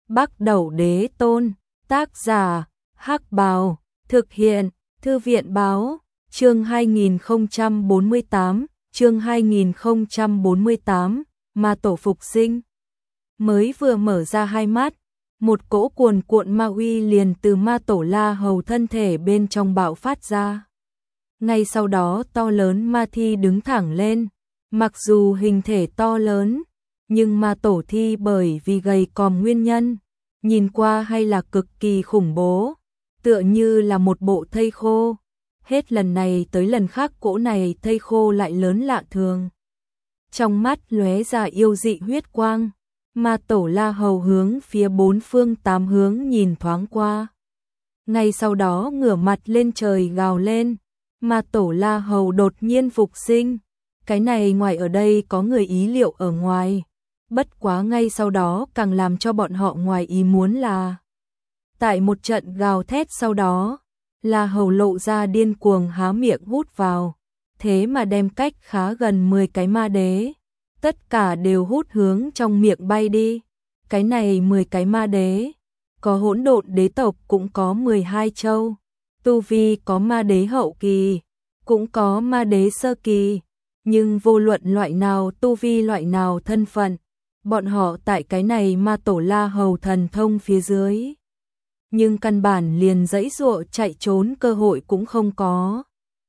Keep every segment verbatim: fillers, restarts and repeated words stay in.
Bắc Đẩu Đế Tôn, tác giả, Hắc Bào, thực hiện, Thư viện báo, chương hai nghìn không trăm bốn mươi tám, chương hai nghìn không trăm bốn mươi tám, ma tổ phục sinh. Mới vừa mở ra hai mắt, một cỗ cuồn cuộn ma uy liền từ ma tổ La Hầu thân thể bên trong bạo phát ra. Ngay sau đó to lớn ma thi đứng thẳng lên, mặc dù hình thể to lớn, nhưng ma tổ thi bởi vì gầy còm nguyên nhân, nhìn qua hay là cực kỳ khủng bố, tựa như là một bộ thây khô. Hết lần này tới lần khác cỗ này thây khô lại lớn lạ thường. Trong mắt lóe ra yêu dị huyết quang, ma tổ La Hầu hướng phía bốn phương tám hướng nhìn thoáng qua. Ngay sau đó ngửa mặt lên trời gào lên, ma tổ La Hầu đột nhiên phục sinh. Cái này ngoài ở đây có người ý liệu ở ngoài. Bất quá ngay sau đó càng làm cho bọn họ ngoài ý muốn là tại một trận gào thét sau đó, La Hầu lộ ra điên cuồng há miệng hút vào, thế mà đem cách khá gần mười cái ma đế, tất cả đều hút hướng trong miệng bay đi. Cái này mười cái ma đế, có hỗn độn đế tộc cũng có mười hai châu, tu vi có ma đế hậu kỳ, cũng có ma đế sơ kỳ, nhưng vô luận loại nào tu vi loại nào thân phận, bọn họ tại cái này ma tổ La Hầu thần thông phía dưới, nhưng căn bản liền giãy giụa chạy trốn cơ hội cũng không có.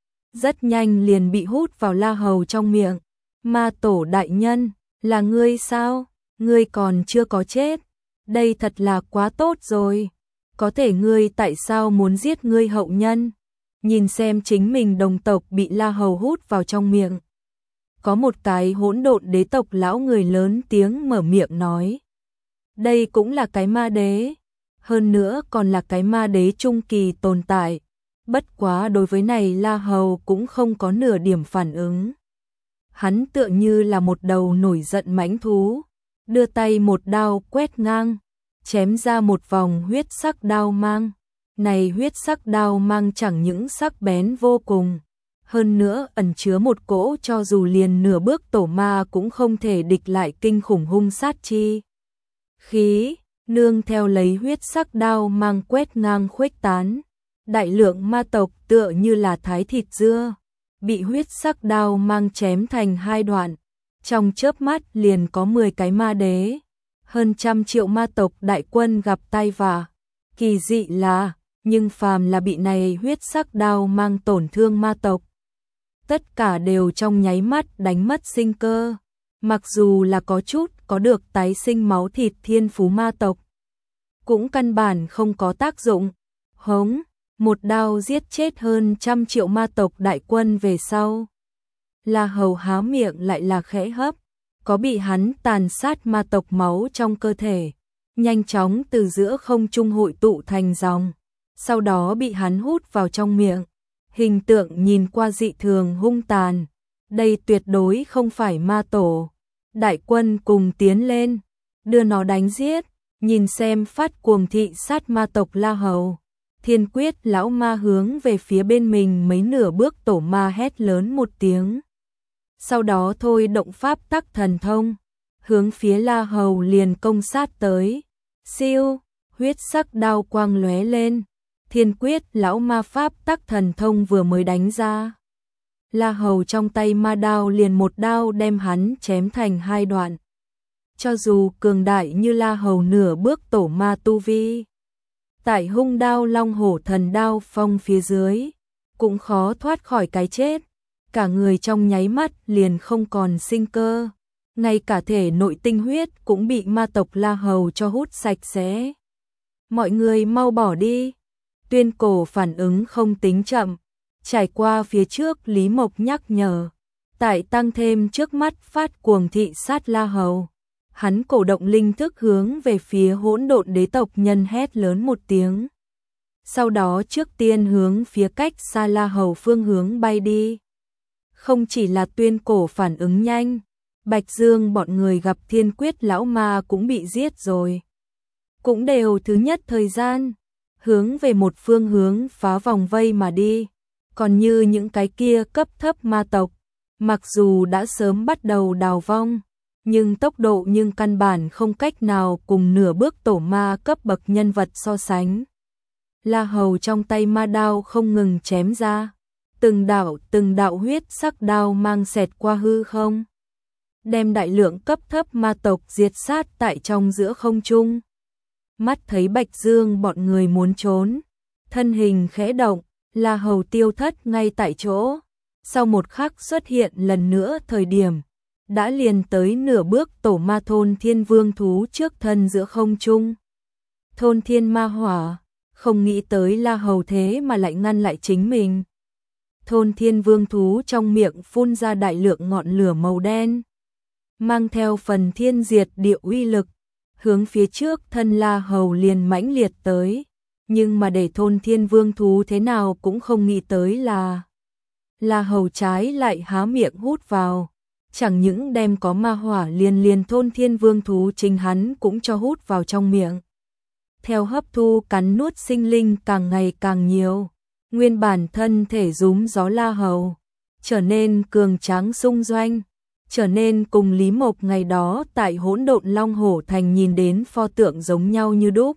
Rất nhanh liền bị hút vào La Hầu trong miệng. Ma tổ đại nhân, là ngươi sao? Ngươi còn chưa có chết. Đây thật là quá tốt rồi. Có thể ngươi tại sao muốn giết ngươi hậu nhân? Nhìn xem chính mình đồng tộc bị La Hầu hút vào trong miệng. Có một cái hỗn độn đế tộc lão người lớn tiếng mở miệng nói. Đây cũng là cái ma đế. Hơn nữa còn là cái ma đế trung kỳ tồn tại. Bất quá đối với này La Hầu cũng không có nửa điểm phản ứng. Hắn tựa như là một đầu nổi giận mãnh thú, đưa tay một đao quét ngang, chém ra một vòng huyết sắc đao mang. Này huyết sắc đao mang chẳng những sắc bén vô cùng, hơn nữa ẩn chứa một cỗ cho dù liền nửa bước tổ ma cũng không thể địch lại kinh khủng hung sát chi khí. Nương theo lấy huyết sắc đao mang quét ngang khuếch tán, đại lượng ma tộc tựa như là thái thịt dưa, bị huyết sắc đao mang chém thành hai đoạn. Trong chớp mắt liền có mười cái ma đế, hơn trăm triệu ma tộc đại quân gặp tai vạ. Kỳ dị là, nhưng phàm là bị này huyết sắc đao mang tổn thương ma tộc, tất cả đều trong nháy mắt đánh mất sinh cơ. Mặc dù là có chút có được tái sinh máu thịt thiên phú ma tộc, cũng căn bản không có tác dụng. Hống, một đao giết chết hơn trăm triệu ma tộc đại quân về sau, La Hầu há miệng lại là khẽ hấp, có bị hắn tàn sát ma tộc máu trong cơ thể, nhanh chóng từ giữa không trung hội tụ thành dòng, sau đó bị hắn hút vào trong miệng. Hình tượng nhìn qua dị thường hung tàn, đây tuyệt đối không phải ma tổ. Đại quân cùng tiến lên, đưa nó đánh giết. Nhìn xem phát cuồng thị sát ma tộc La Hầu, Thiên Quyết lão ma hướng về phía bên mình mấy nửa bước tổ ma hét lớn một tiếng. Sau đó thôi động pháp tắc thần thông, hướng phía La Hầu liền công sát tới. Siêu, huyết sắc đao quang lóe lên, Thiên Quyết lão ma pháp tắc thần thông vừa mới đánh ra, La Hầu trong tay ma đao liền một đao đem hắn chém thành hai đoạn. Cho dù cường đại như La Hầu nửa bước tổ ma tu vi, tại hung đao long hổ thần đao phong phía dưới, cũng khó thoát khỏi cái chết. Cả người trong nháy mắt liền không còn sinh cơ, ngay cả thể nội tinh huyết cũng bị ma tộc La Hầu cho hút sạch sẽ. Mọi người mau bỏ đi. Tuyên Cổ phản ứng không tính chậm, trải qua phía trước Lý Mộc nhắc nhở, tại tăng thêm trước mắt phát cuồng thị sát La Hầu. Hắn cổ động linh thức hướng về phía hỗn độn đế tộc nhân hét lớn một tiếng. Sau đó trước tiên hướng phía cách xa La Hầu phương hướng bay đi. Không chỉ là Tuyên Cổ phản ứng nhanh, Bạch Dương bọn người gặp Thiên Quyết lão ma cũng bị giết rồi. Cũng đều thứ nhất thời gian, hướng về một phương hướng phá vòng vây mà đi. Còn như những cái kia cấp thấp ma tộc, mặc dù đã sớm bắt đầu đào vong, nhưng tốc độ nhưng căn bản không cách nào cùng nửa bước tổ ma cấp bậc nhân vật so sánh. La Hầu trong tay ma đao không ngừng chém ra, từng đạo từng đạo huyết sắc đao mang xẹt qua hư không, đem đại lượng cấp thấp ma tộc diệt sát tại trong giữa không trung. Mắt thấy Bạch Dương bọn người muốn trốn, thân hình khẽ động, La Hầu tiêu thất ngay tại chỗ. Sau một khắc xuất hiện lần nữa thời điểm, đã liền tới nửa bước tổ ma thôn thiên vương thú trước thân giữa không trung. Thôn thiên ma hỏa, không nghĩ tới La Hầu thế mà lại ngăn lại chính mình. Thôn thiên vương thú trong miệng phun ra đại lượng ngọn lửa màu đen, mang theo phần thiên diệt địa uy lực, hướng phía trước thân La Hầu liền mãnh liệt tới. Nhưng mà để thôn thiên vương thú thế nào cũng không nghĩ tới là La Hầu trái lại há miệng hút vào, chẳng những đem có ma hỏa liền liền thôn thiên vương thú chính hắn cũng cho hút vào trong miệng. Theo hấp thu cắn nuốt sinh linh càng ngày càng nhiều, nguyên bản thân thể rúm gió La Hầu trở nên cường tráng sung doanh, trở nên cùng Lý Mộc ngày đó tại Hỗn Độn Long Hổ Thành nhìn đến pho tượng giống nhau như đúc.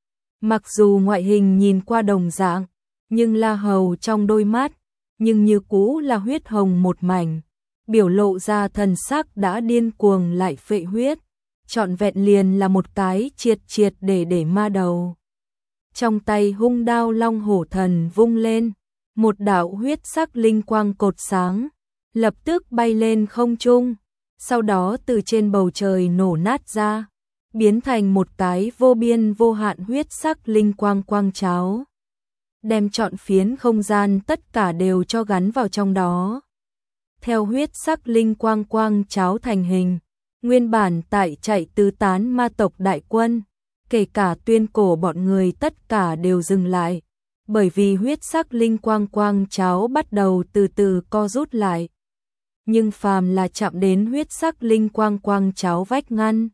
Mặc dù ngoại hình nhìn qua đồng dạng, nhưng La Hầu trong đôi mắt, nhưng như cũ là huyết hồng một mảnh, biểu lộ ra thần sắc đã điên cuồng lại phệ huyết, trọn vẹn liền là một cái triệt triệt để để ma đầu. Trong tay hung đao Long Hổ Thần vung lên, một đạo huyết sắc linh quang cột sáng, lập tức bay lên không trung, sau đó từ trên bầu trời nổ nát ra, biến thành một cái vô biên vô hạn huyết sắc linh quang quang cháo, đem trọn phiến không gian tất cả đều cho gắn vào trong đó. Theo huyết sắc linh quang quang cháo thành hình, nguyên bản tại chạy tứ tán ma tộc đại quân, kể cả Tuyên Cổ bọn người tất cả đều dừng lại, bởi vì huyết sắc linh quang quang cháo bắt đầu từ từ co rút lại. Nhưng phàm là chạm đến huyết sắc linh quang quang cháo vách ngăn,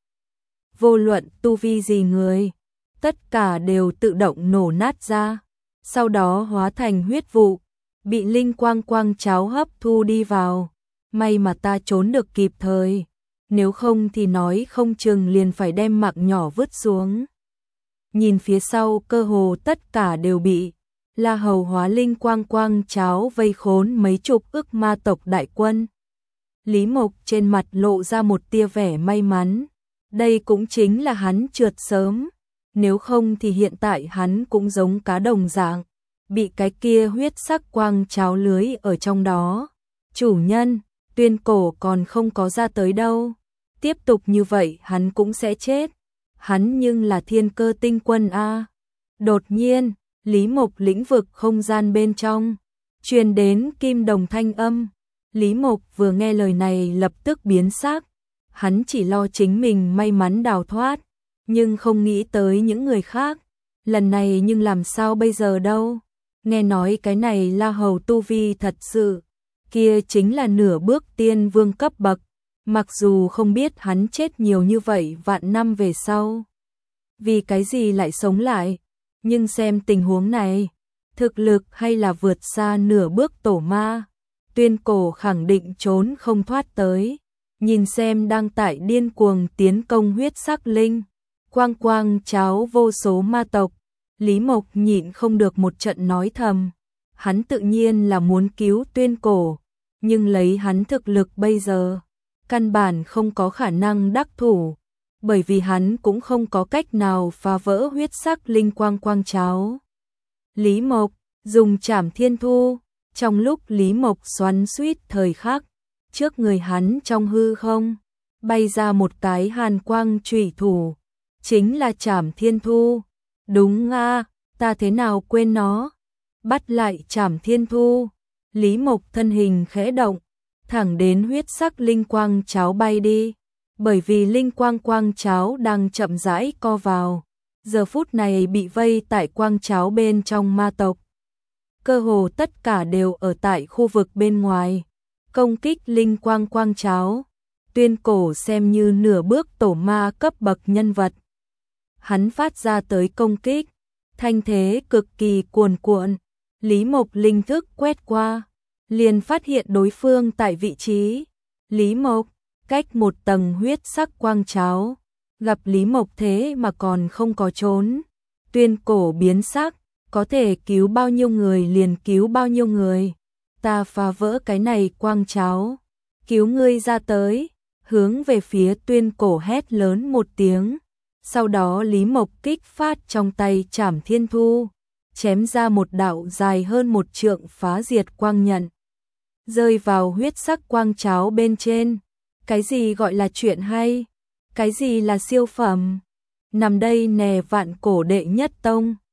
vô luận tu vi gì người, tất cả đều tự động nổ nát ra, sau đó hóa thành huyết vụ, bị linh quang quang cháo hấp thu đi vào. May mà ta trốn được kịp thời, nếu không thì nói không chừng liền phải đem mạng nhỏ vứt xuống. Nhìn phía sau cơ hồ tất cả đều bị La Hầu hóa linh quang quang cháo vây khốn mấy chục ức ma tộc đại quân. Lý Mộc trên mặt lộ ra một tia vẻ may mắn, đây cũng chính là hắn trượt sớm, nếu không thì hiện tại hắn cũng giống cá đồng dạng, bị cái kia huyết sắc quang cháo lưới ở trong đó. Chủ nhân, Tuyên Cổ còn không có ra tới đâu, tiếp tục như vậy hắn cũng sẽ chết, hắn nhưng là thiên cơ tinh quân a. Đột nhiên, Lý Mộc lĩnh vực không gian bên trong truyền đến kim đồng thanh âm. Lý Mộc vừa nghe lời này lập tức biến sắc, hắn chỉ lo chính mình may mắn đào thoát, nhưng không nghĩ tới những người khác. Lần này nhưng làm sao bây giờ đâu? Nghe nói cái này La Hầu tu vi thật sự, kia chính là nửa bước tiên vương cấp bậc, mặc dù không biết hắn chết nhiều như vậy vạn năm về sau, vì cái gì lại sống lại, nhưng xem tình huống này, thực lực hay là vượt xa nửa bước tổ ma, Tuyên Cổ khẳng định trốn không thoát tới. Nhìn xem đang tại điên cuồng tiến công huyết sắc linh quang quang cháo vô số ma tộc, Lý Mộc nhịn không được một trận nói thầm, hắn tự nhiên là muốn cứu Tuyên Cổ, nhưng lấy hắn thực lực bây giờ, căn bản không có khả năng đắc thủ, bởi vì hắn cũng không có cách nào phá vỡ huyết sắc linh quang quang cháo. Lý Mộc dùng Trảm Thiên Thu, trong lúc Lý Mộc xoắn xuýt thời khắc, trước người hắn trong hư không bay ra một cái hàn quang chủy thủ, chính là Trảm Thiên Thu. Đúng a, ta thế nào quên nó. Bắt lại Trảm Thiên Thu, Lý Mộc thân hình khẽ động, thẳng đến huyết sắc linh quang cháo bay đi, bởi vì linh quang quang cháo đang chậm rãi co vào, giờ phút này bị vây tại quang cháo bên trong ma tộc, cơ hồ tất cả đều ở tại khu vực bên ngoài, công kích linh quang quang cháo. Tuyên Cổ xem như nửa bước tổ ma cấp bậc nhân vật, hắn phát ra tới công kích, thanh thế cực kỳ cuồn cuộn. Lý Mộc linh thức quét qua, liền phát hiện đối phương tại vị trí. Lý Mộc, cách một tầng huyết sắc quang cháo, gặp Lý Mộc thế mà còn không có trốn. Tuyên Cổ biến sắc, có thể cứu bao nhiêu người liền cứu bao nhiêu người. Ta phá vỡ cái này quang cháo, cứu ngươi ra tới, hướng về phía Tuyên Cổ hét lớn một tiếng. Sau đó Lý Mộc kích phát trong tay Trảm Thiên Thu, chém ra một đạo dài hơn một trượng phá diệt quang nhận, rơi vào huyết sắc quang cháo bên trên. Cái gì gọi là chuyện hay? Cái gì là siêu phẩm? Nằm đây nè Vạn Cổ đệ nhất tông.